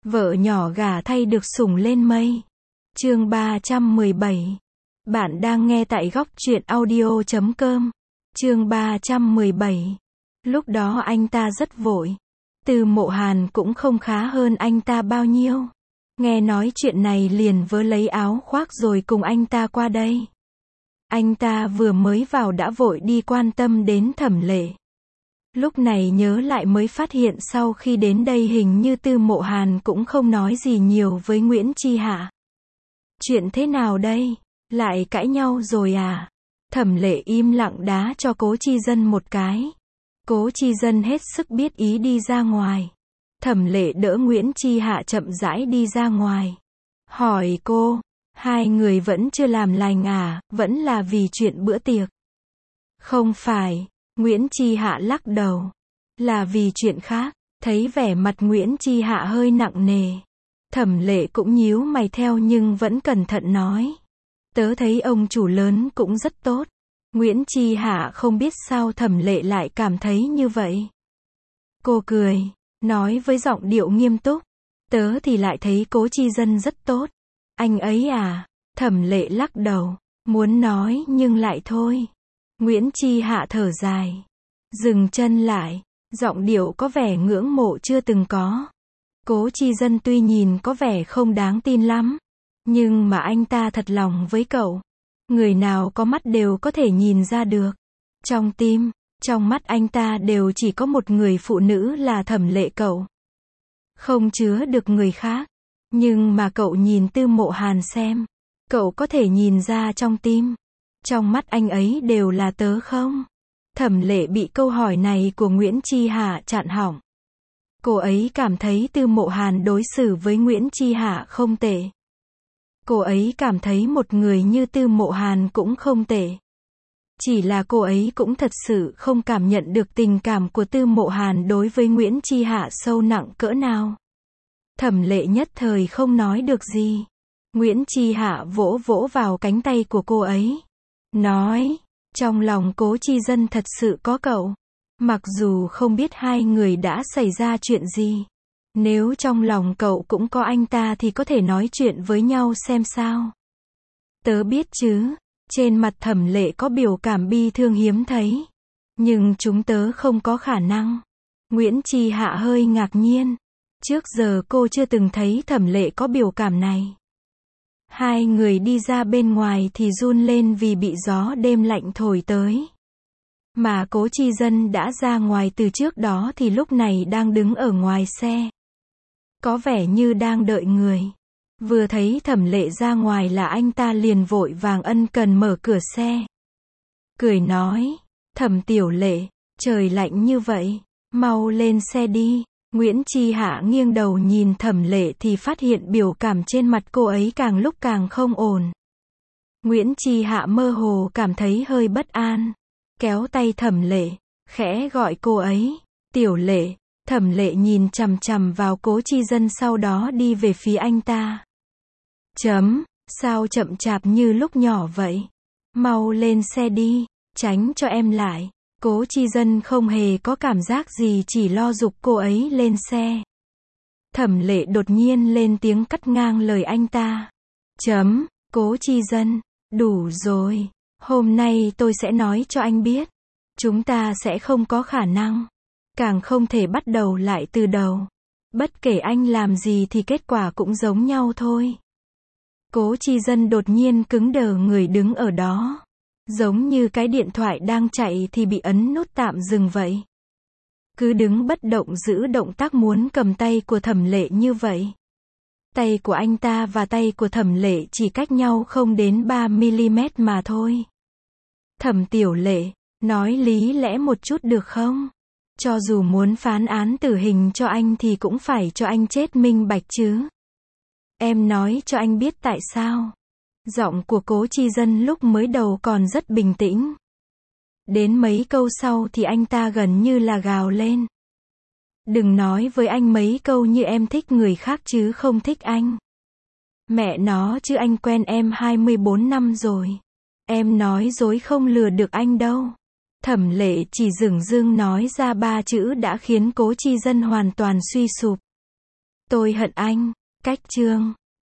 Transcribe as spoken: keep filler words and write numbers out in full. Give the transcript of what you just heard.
Vợ nhỏ gả thay được sủng lên mây. Chương ba trăm mười bảy. Bạn đang nghe tại góc truyện audio chấm com. Chương ba trăm mười bảy. Lúc đó anh ta rất vội. Từ Mộ Hàn cũng không khá hơn anh ta bao nhiêu. Nghe nói chuyện này liền vớ lấy áo khoác rồi cùng anh ta qua đây. Anh ta vừa mới vào đã vội đi quan tâm đến Thẩm Lệ. Lúc này nhớ lại mới phát hiện sau khi đến đây hình như Tư Mộ Hàn cũng không nói gì nhiều với Nguyễn Chi Hạ. Chuyện thế nào đây? Lại cãi nhau rồi à? Thẩm Lệ im lặng đá cho Cố Chi Dân một cái. Cố Chi Dân hết sức biết ý đi ra ngoài. Thẩm Lệ đỡ Nguyễn Chi Hạ chậm rãi đi ra ngoài. Hỏi cô, hai người vẫn chưa làm lành à, vẫn là vì chuyện bữa tiệc? Không phải, Nguyễn Chi Hạ lắc đầu. Là vì chuyện khác. Thấy vẻ mặt Nguyễn Chi Hạ hơi nặng nề. Thẩm Lệ cũng nhíu mày theo nhưng vẫn cẩn thận nói. Tớ thấy ông chủ lớn cũng rất tốt. Nguyễn Chi Hạ không biết sao Thẩm Lệ lại cảm thấy như vậy. Cô cười, nói với giọng điệu nghiêm túc. Tớ thì lại thấy Cố Chi Dân rất tốt. Anh ấy à? Thẩm Lệ lắc đầu, muốn nói nhưng lại thôi. Nguyễn Chi Hạ thở dài, dừng chân lại, giọng điệu có vẻ ngưỡng mộ chưa từng có. Cố Chi Dân tuy nhìn có vẻ không đáng tin lắm, nhưng mà anh ta thật lòng với cậu. Người nào có mắt đều có thể nhìn ra được. Trong tim, trong mắt anh ta đều chỉ có một người phụ nữ là Thẩm Lệ cậu. Không chứa được người khác. Nhưng mà cậu nhìn Tư Mộ Hàn xem. Cậu có thể nhìn ra trong tim. Trong mắt anh ấy đều là tớ không? Thẩm Lệ bị câu hỏi này của Nguyễn Chi Hạ chặn họng. Cô ấy cảm thấy Tư Mộ Hàn đối xử với Nguyễn Chi Hạ không tệ. Cô ấy cảm thấy một người như Tư Mộ Hàn cũng không tệ. Chỉ là cô ấy cũng thật sự không cảm nhận được tình cảm của Tư Mộ Hàn đối với Nguyễn Chi Hạ sâu nặng cỡ nào. Thẩm Lệ nhất thời không nói được gì. Nguyễn Chi Hạ vỗ vỗ vào cánh tay của cô ấy. Nói, trong lòng Cố Chi Dân thật sự có cậu. Mặc dù không biết hai người đã xảy ra chuyện gì. Nếu trong lòng cậu cũng có anh ta thì có thể nói chuyện với nhau xem sao. Tớ biết chứ. Trên mặt Thẩm Lệ có biểu cảm bi thương hiếm thấy. Nhưng chúng tớ không có khả năng. Nguyễn Chi Hạ hơi ngạc nhiên. Trước giờ cô chưa từng thấy Thẩm Lệ có biểu cảm này. Hai người đi ra bên ngoài thì run lên vì bị gió đêm lạnh thổi tới. Mà Cố Chi Dân đã ra ngoài từ trước đó thì lúc này đang đứng ở ngoài xe. Có vẻ như đang đợi người. Vừa thấy Thẩm Lệ ra ngoài là anh ta liền vội vàng ân cần mở cửa xe. Cười nói, Thẩm Tiểu Lệ, trời lạnh như vậy, mau lên xe đi. Nguyễn Chi Hạ nghiêng đầu nhìn Thẩm Lệ thì phát hiện biểu cảm trên mặt cô ấy càng lúc càng không ổn. Nguyễn Chi Hạ mơ hồ cảm thấy hơi bất an. Kéo tay Thẩm Lệ, khẽ gọi cô ấy, Tiểu Lệ. Thẩm Lệ nhìn chằm chằm vào Cố Chi Dân sau đó đi về phía anh ta. Chấm, sao chậm chạp như lúc nhỏ vậy? Mau lên xe đi, tránh cho em lại. Cố Chi Dân không hề có cảm giác gì chỉ lo giục cô ấy lên xe. Thẩm Lệ đột nhiên lên tiếng cắt ngang lời anh ta. Chấm, Cố Chi Dân, đủ rồi. Hôm nay tôi sẽ nói cho anh biết. Chúng ta sẽ không có khả năng. Càng không thể bắt đầu lại từ đầu. Bất kể anh làm gì thì kết quả cũng giống nhau thôi. Cố Chi Dân đột nhiên cứng đờ người đứng ở đó. Giống như cái điện thoại đang chạy thì bị ấn nút tạm dừng vậy. Cứ đứng bất động giữ động tác muốn cầm tay của Thẩm Lệ như vậy. Tay của anh ta và tay của Thẩm Lệ chỉ cách nhau không đến ba mi-li-mét mà thôi. Thẩm Tiểu Lệ, nói lý lẽ một chút được không? Cho dù muốn phán án tử hình cho anh thì cũng phải cho anh chết minh bạch chứ. Em nói cho anh biết tại sao. Giọng của Cố Chi Dân lúc mới đầu còn rất bình tĩnh. Đến mấy câu sau thì anh ta gần như là gào lên. Đừng nói với anh mấy câu như em thích người khác chứ không thích anh. Mẹ nó chứ anh quen em hai mươi bốn năm rồi. Em nói dối không lừa được anh đâu. Thẩm Lệ chỉ dửng dưng nói ra ba chữ đã khiến Cố Chi Dân hoàn toàn suy sụp. Tôi hận anh. Cách chương